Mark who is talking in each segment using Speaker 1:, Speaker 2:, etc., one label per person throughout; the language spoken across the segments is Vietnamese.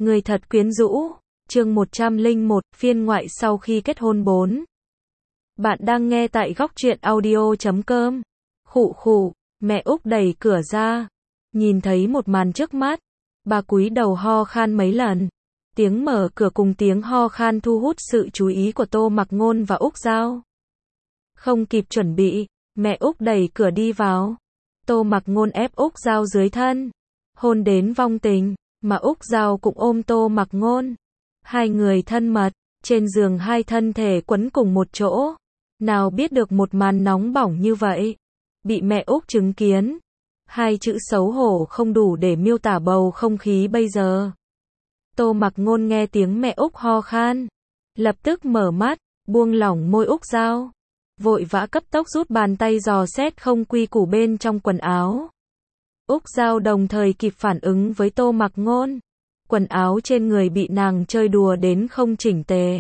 Speaker 1: Người thật quyến rũ, chương 101, phiên ngoại sau khi kết hôn 4. Bạn đang nghe tại góc truyện audio.com. Khụ khụ, mẹ Úc đẩy cửa ra, nhìn thấy một màn trước mắt, bà cúi đầu ho khan mấy lần. Tiếng mở cửa cùng tiếng ho khan thu hút sự chú ý của Tô Mặc Ngôn và Úc Giao. Không kịp chuẩn bị, mẹ Úc đẩy cửa đi vào. Tô Mặc Ngôn ép Úc Giao dưới thân, hôn đến vong tình, mà Úc Giao cũng ôm Tô Mặc Ngôn. Hai người thân mật, trên giường hai thân thể quấn cùng một chỗ. Nào biết được một màn nóng bỏng như vậy, bị mẹ Úc chứng kiến. Hai chữ xấu hổ không đủ để miêu tả bầu không khí bây giờ. Tô Mặc Ngôn nghe tiếng mẹ Úc ho khan, lập tức mở mắt, buông lỏng môi Úc Giao, vội vã cấp tốc rút bàn tay dò xét không quy củ bên trong quần áo. Úc Giao đồng thời kịp phản ứng với Tô Mặc Ngôn. Quần áo trên người bị nàng chơi đùa đến không chỉnh tề.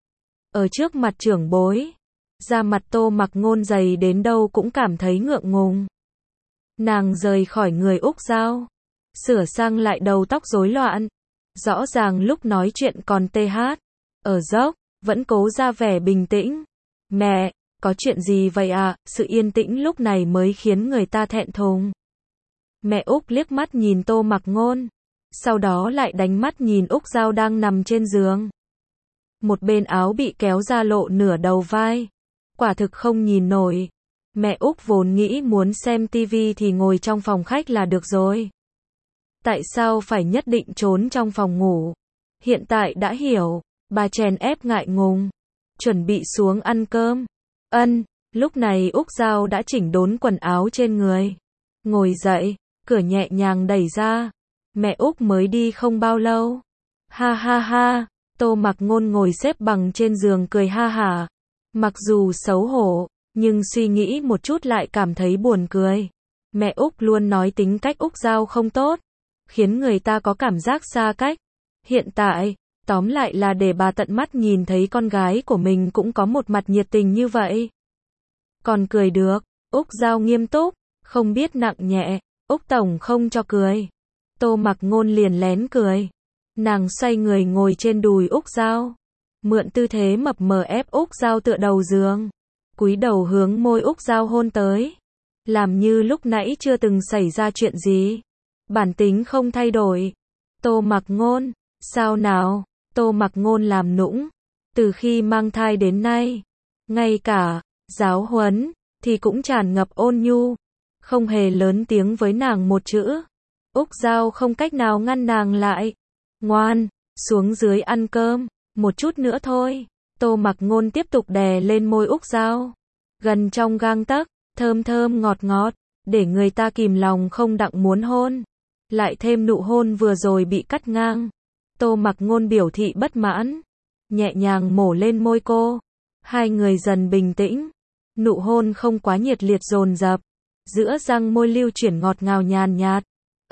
Speaker 1: Ở trước mặt trưởng bối, da mặt Tô Mặc Ngôn dày đến đâu cũng cảm thấy ngượng ngùng. Nàng rời khỏi người Úc Giao, sửa sang lại đầu tóc rối loạn. Rõ ràng lúc nói chuyện còn tê hát, ở dốc, vẫn cố ra vẻ bình tĩnh. Mẹ, có chuyện gì vậy ạ? Sự yên tĩnh lúc này mới khiến người ta thẹn thùng. Mẹ Úc liếc mắt nhìn Tô Mặc Ngôn, sau đó lại đánh mắt nhìn Úc Giao đang nằm trên giường. Một bên áo bị kéo ra lộ nửa đầu vai, quả thực không nhìn nổi. Mẹ Úc vốn nghĩ muốn xem tivi thì ngồi trong phòng khách là được rồi. Tại sao phải nhất định trốn trong phòng ngủ? Hiện tại đã hiểu, bà chèn ép ngại ngùng, chuẩn bị xuống ăn cơm. Lúc này Úc Giao đã chỉnh đốn quần áo trên người, ngồi dậy, cửa nhẹ nhàng đẩy ra. Mẹ Úc mới đi không bao lâu. Ha ha ha, Tô Mặc Ngôn ngồi xếp bằng trên giường cười ha hả. Mặc dù xấu hổ, nhưng suy nghĩ một chút lại cảm thấy buồn cười. Mẹ Úc luôn nói tính cách Úc Giao không tốt, khiến người ta có cảm giác xa cách. Hiện tại, tóm lại là để bà tận mắt nhìn thấy con gái của mình cũng có một mặt nhiệt tình như vậy. Còn cười được, Úc Giao nghiêm túc, không biết nặng nhẹ. Úc Tổng không cho cười. Tô Mặc Ngôn liền lén cười. Nàng xoay người ngồi trên đùi Úc Giao, mượn tư thế mập mờ ép Úc Giao tựa đầu giường, cúi đầu hướng môi Úc Giao hôn tới, làm như lúc nãy chưa từng xảy ra chuyện gì. Bản tính không thay đổi. Tô Mặc Ngôn, sao nào? Tô Mặc Ngôn làm nũng, từ khi mang thai đến nay, ngay cả giáo huấn thì cũng tràn ngập ôn nhu, không hề lớn tiếng với nàng một chữ. Úc Giao không cách nào ngăn nàng lại. Ngoan, xuống dưới ăn cơm, một chút nữa thôi. Tô Mặc Ngôn tiếp tục đè lên môi Úc Giao, gần trong gang tấc, thơm thơm ngọt ngọt, để người ta kìm lòng không đặng muốn hôn. Lại thêm nụ hôn vừa rồi bị cắt ngang. Tô Mặc Ngôn biểu thị bất mãn, nhẹ nhàng mổ lên môi cô. Hai người dần bình tĩnh, nụ hôn không quá nhiệt liệt dồn dập, giữa răng môi lưu chuyển ngọt ngào nhàn nhạt.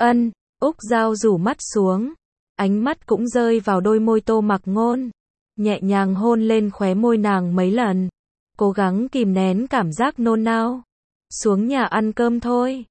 Speaker 1: Úc Giao rủ mắt xuống, ánh mắt cũng rơi vào đôi môi Tô Mặc Ngôn, nhẹ nhàng hôn lên khóe môi nàng mấy lần, cố gắng kìm nén cảm giác nôn nao. Xuống nhà ăn cơm thôi.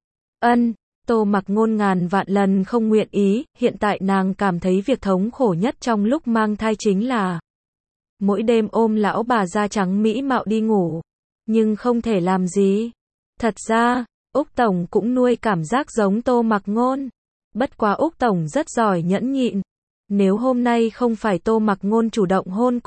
Speaker 1: Tô Mặc Ngôn ngàn vạn lần không nguyện ý. Hiện tại nàng cảm thấy việc thống khổ nhất trong lúc mang thai chính là mỗi đêm ôm lão bà da trắng mỹ mạo đi ngủ, nhưng không thể làm gì. Thật ra, Úc Tổng cũng nuôi cảm giác giống Tô Mặc Ngôn. Bất quá Úc Tổng rất giỏi nhẫn nhịn. Nếu hôm nay không phải Tô Mặc Ngôn chủ động hôn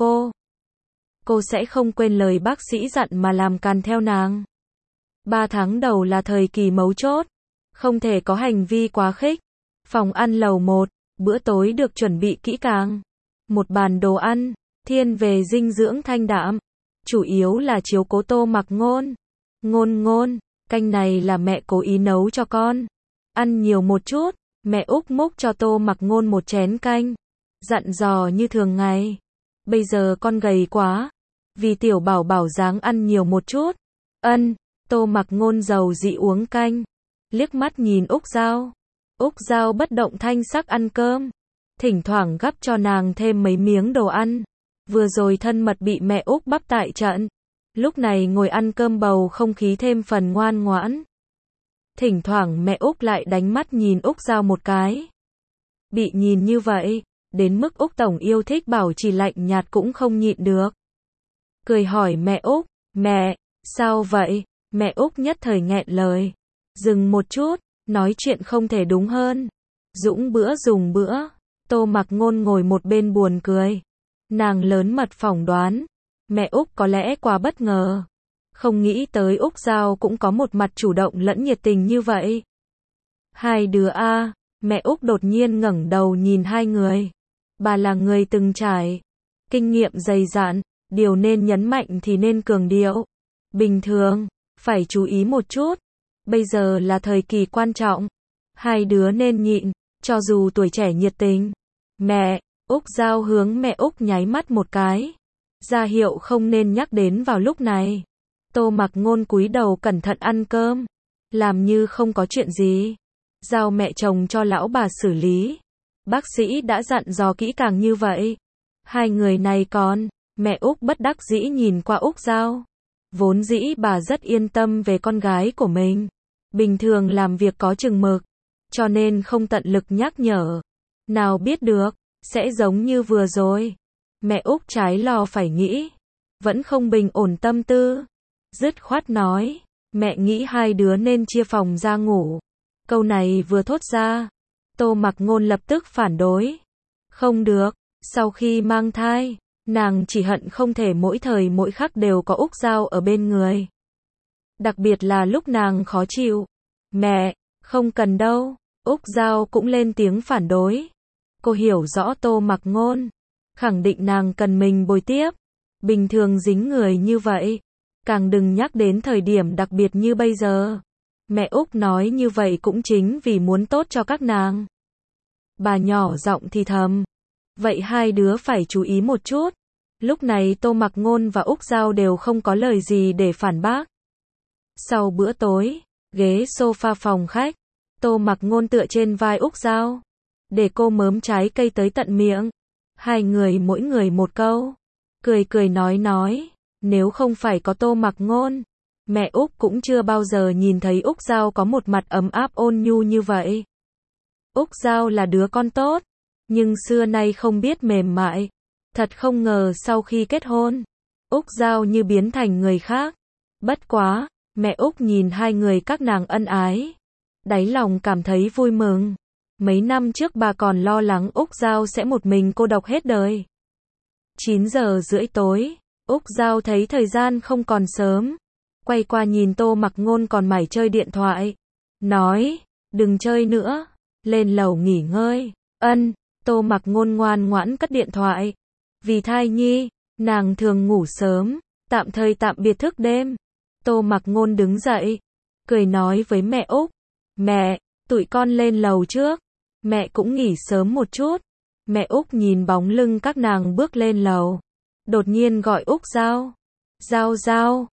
Speaker 1: cô sẽ không quên lời bác sĩ dặn mà làm càn theo nàng. 3 tháng đầu là thời kỳ mấu chốt, không thể có hành vi quá khích. Phòng ăn lầu 1, bữa tối được chuẩn bị kỹ càng. Một bàn đồ ăn, thiên về dinh dưỡng thanh đạm, chủ yếu là chiếu cố Tô Mặc Ngôn. Ngôn, canh này là mẹ cố ý nấu cho con. Ăn nhiều một chút. Mẹ Úc múc cho Tô Mặc Ngôn một chén canh, dặn dò như thường ngày. Bây giờ con gầy quá, vì tiểu bảo bảo dáng ăn nhiều một chút. Tô Mặc Ngôn dầu dị uống canh, liếc mắt nhìn Úc Giao. Úc Giao bất động thanh sắc ăn cơm, thỉnh thoảng gắp cho nàng thêm mấy miếng đồ ăn. Vừa rồi thân mật bị mẹ Úc bắp tại trận, lúc này ngồi ăn cơm bầu không khí thêm phần ngoan ngoãn. Thỉnh thoảng mẹ Úc lại đánh mắt nhìn Úc Giao một cái. Bị nhìn như vậy, đến mức Úc Tổng yêu thích bảo trì lạnh nhạt cũng không nhịn được. Cười hỏi mẹ Úc, mẹ, sao vậy? Mẹ Úc nhất thời nghẹn lời. Dừng một chút, nói chuyện không thể đúng hơn. Dũng bữa dùng bữa. Tô Mặc Ngôn ngồi một bên buồn cười. Nàng lớn mật phỏng đoán, mẹ Úc có lẽ quá bất ngờ. Không nghĩ tới Úc Giao cũng có một mặt chủ động lẫn nhiệt tình như vậy. Hai đứa a, mẹ Úc đột nhiên ngẩng đầu nhìn hai người. Bà là người từng trải, kinh nghiệm dày dặn, điều nên nhấn mạnh thì nên cường điệu. Bình thường, phải chú ý một chút. Bây giờ là thời kỳ quan trọng. Hai đứa nên nhịn, cho dù tuổi trẻ nhiệt tình. Mẹ, Úc Giao hướng mẹ Úc nháy mắt một cái. Ra hiệu không nên nhắc đến vào lúc này. Tô Mặc Ngôn cúi đầu cẩn thận ăn cơm. Làm như không có chuyện gì. Giao mẹ chồng cho lão bà xử lý. Bác sĩ đã dặn dò kỹ càng như vậy. Hai người này còn, mẹ Úc bất đắc dĩ nhìn qua Úc Giao. Vốn dĩ bà rất yên tâm về con gái của mình. Bình thường làm việc có chừng mực. Cho nên không tận lực nhắc nhở. Nào biết được, sẽ giống như vừa rồi. Mẹ Úc trái lo phải nghĩ. Vẫn không bình ổn tâm tư. Dứt khoát nói, mẹ nghĩ hai đứa nên chia phòng ra ngủ. Câu này vừa thốt ra, Tô Mặc Ngôn lập tức phản đối. Không được, sau khi mang thai, nàng chỉ hận không thể mỗi thời mỗi khắc đều có Úc Giao ở bên người. Đặc biệt là lúc nàng khó chịu. Mẹ, không cần đâu. Úc Giao cũng lên tiếng phản đối. Cô hiểu rõ Tô Mặc Ngôn, khẳng định nàng cần mình bồi tiếp. Bình thường dính người như vậy, càng đừng nhắc đến thời điểm đặc biệt như bây giờ. Mẹ Úc nói như vậy cũng chính vì muốn tốt cho các nàng. Bà nhỏ giọng thì thầm. Vậy hai đứa phải chú ý một chút. Lúc này Tô Mặc Ngôn và Úc Giao đều không có lời gì để phản bác. Sau bữa tối, ghế sofa phòng khách, Tô Mặc Ngôn tựa trên vai Úc Giao, để cô mớm trái cây tới tận miệng. Hai người mỗi người một câu. Cười cười nói. Nếu không phải có Tô Mặc Ngôn, mẹ Úc cũng chưa bao giờ nhìn thấy Úc Giao có một mặt ấm áp ôn nhu như vậy. Úc Giao là đứa con tốt, nhưng xưa nay không biết mềm mại. Thật không ngờ sau khi kết hôn, Úc Giao như biến thành người khác. Bất quá, mẹ Úc nhìn hai người các nàng ân ái, đáy lòng cảm thấy vui mừng. Mấy năm trước bà còn lo lắng Úc Giao sẽ một mình cô độc hết đời. 9 giờ rưỡi tối, Úc Giao thấy thời gian không còn sớm. Quay qua nhìn Tô Mặc Ngôn còn mải chơi điện thoại. Nói, đừng chơi nữa, lên lầu nghỉ ngơi. Tô Mặc Ngôn ngoan ngoãn cất điện thoại. Vì thai nhi, nàng thường ngủ sớm, tạm thời tạm biệt thức đêm. Tô Mặc Ngôn đứng dậy, cười nói với mẹ Úc. Mẹ, tụi con lên lầu trước. Mẹ cũng nghỉ sớm một chút. Mẹ Úc nhìn bóng lưng các nàng bước lên lầu. Đột nhiên gọi Úc Giao. Giao.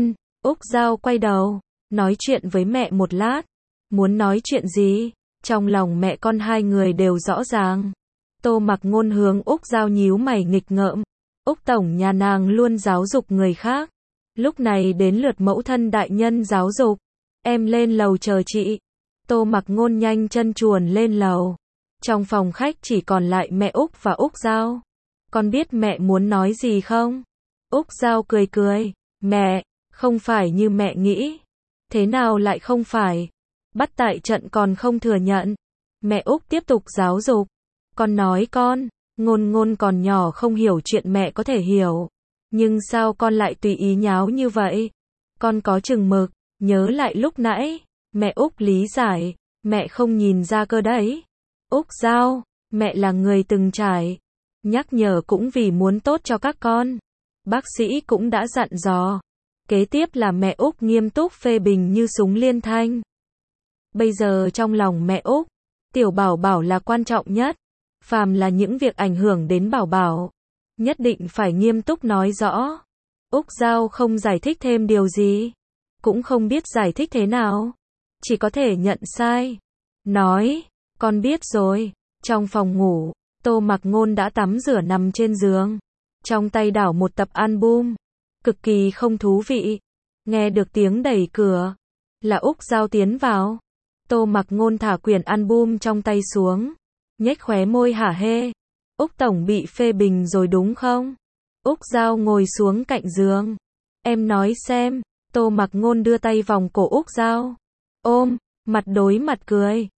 Speaker 1: Úc Giao quay đầu, nói chuyện với mẹ một lát. Muốn nói chuyện gì? Trong lòng mẹ con hai người đều rõ ràng. Tô Mặc Ngôn hướng Úc Giao nhíu mày nghịch ngợm. Úc Tổng nhà nàng luôn giáo dục người khác. Lúc này đến lượt mẫu thân đại nhân giáo dục. Em lên lầu chờ chị. Tô Mặc Ngôn nhanh chân chuồn lên lầu. Trong phòng khách chỉ còn lại mẹ Úc và Úc Giao. Con biết mẹ muốn nói gì không? Úc Giao cười. Mẹ, không phải như mẹ nghĩ. Thế nào lại không phải? Bắt tại trận còn không thừa nhận. Mẹ Úc tiếp tục giáo dục. Con nói con, Ngôn còn nhỏ không hiểu chuyện mẹ có thể hiểu. Nhưng sao con lại tùy ý nháo như vậy? Con có chừng mực, nhớ lại lúc nãy. Mẹ Úc lý giải, mẹ không nhìn ra cơ đấy. Úc Giao, mẹ là người từng trải. Nhắc nhở cũng vì muốn tốt cho các con. Bác sĩ cũng đã dặn dò. Kế tiếp là mẹ Úc nghiêm túc phê bình như súng liên thanh. Bây giờ trong lòng mẹ Úc, tiểu bảo bảo là quan trọng nhất. Phàm là những việc ảnh hưởng đến bảo bảo, nhất định phải nghiêm túc nói rõ. Úc Giao không giải thích thêm điều gì, cũng không biết giải thích thế nào, chỉ có thể nhận sai. Nói, con biết rồi. Trong phòng ngủ, Tô Mặc Ngôn đã tắm rửa nằm trên giường, trong tay đảo một tập album, cực kỳ không thú vị. Nghe được tiếng đẩy cửa, là Úc Giao tiến vào. Tô Mặc Ngôn thả quyển album trong tay xuống, nhếch khóe môi hả hê. Úc Tổng bị phê bình rồi đúng không? Úc Giao ngồi xuống cạnh giường. Em nói xem. Tô Mặc Ngôn đưa tay vòng cổ Úc Giao. Ôm, mặt đối mặt cười.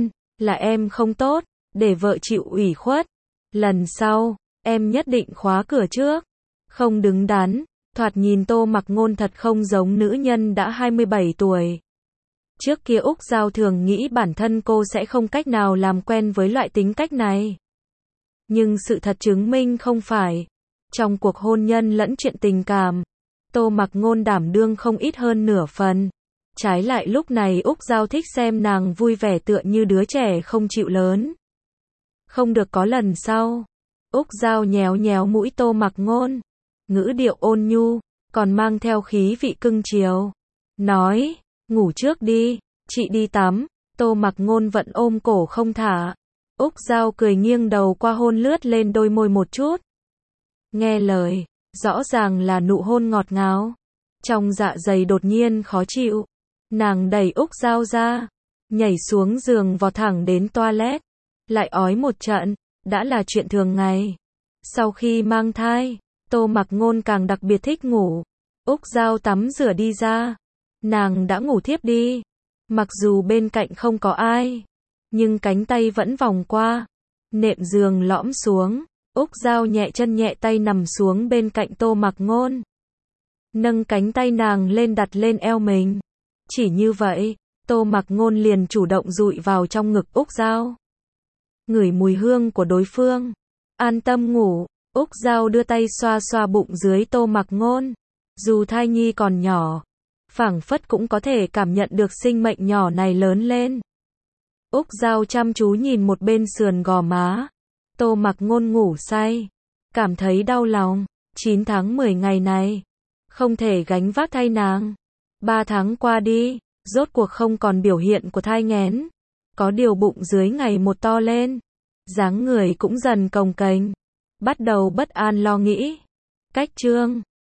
Speaker 1: Là em không tốt, để vợ chịu ủy khuất. Lần sau, em nhất định khóa cửa trước. Không đứng đắn, thoạt nhìn Tô Mặc Ngôn thật không giống nữ nhân đã 27 tuổi. Trước kia Úc Giao thường nghĩ bản thân cô sẽ không cách nào làm quen với loại tính cách này. Nhưng sự thật chứng minh không phải. Trong cuộc hôn nhân lẫn chuyện tình cảm, Tô Mặc Ngôn đảm đương không ít hơn nửa phần. Trái lại lúc này Úc Giao thích xem nàng vui vẻ tựa như đứa trẻ không chịu lớn. Không được có lần sau. Úc Giao nhéo nhéo mũi Tô Mặc Ngôn. Ngữ điệu ôn nhu, còn mang theo khí vị cưng chiều. Nói, ngủ trước đi, chị đi tắm. Tô Mặc Ngôn vẫn ôm cổ không thả. Úc Giao cười nghiêng đầu qua hôn lướt lên đôi môi một chút. Nghe lời, rõ ràng là nụ hôn ngọt ngào. Trong dạ dày đột nhiên khó chịu. Nàng đẩy Úc Giao ra, nhảy xuống giường vọt thẳng đến toilet. Lại ói một trận, đã là chuyện thường ngày. Sau khi mang thai, Tô Mặc Ngôn càng đặc biệt thích ngủ. Úc Giao tắm rửa đi ra. Nàng đã ngủ thiếp đi. Mặc dù bên cạnh không có ai, nhưng cánh tay vẫn vòng qua. Nệm giường lõm xuống. Úc Giao nhẹ chân nhẹ tay nằm xuống bên cạnh Tô Mặc Ngôn. Nâng cánh tay nàng lên đặt lên eo mình. Chỉ như vậy, Tô Mặc Ngôn liền chủ động dụi vào trong ngực Úc Giao. Ngửi mùi hương của đối phương. An tâm ngủ. Úc Giao đưa tay xoa xoa bụng dưới Tô Mặc Ngôn. Dù thai nhi còn nhỏ, phảng phất cũng có thể cảm nhận được sinh mệnh nhỏ này lớn lên. Úc Giao chăm chú nhìn một bên sườn gò má. Tô Mặc Ngôn ngủ say. Cảm thấy đau lòng. 9 tháng 10 ngày này, không thể gánh vác thay nàng. 3 tháng qua đi, rốt cuộc không còn biểu hiện của thai nghén. Có điều bụng dưới ngày một to lên. Dáng người cũng dần cồng kềnh. Bắt đầu bất an lo nghĩ. Cách chương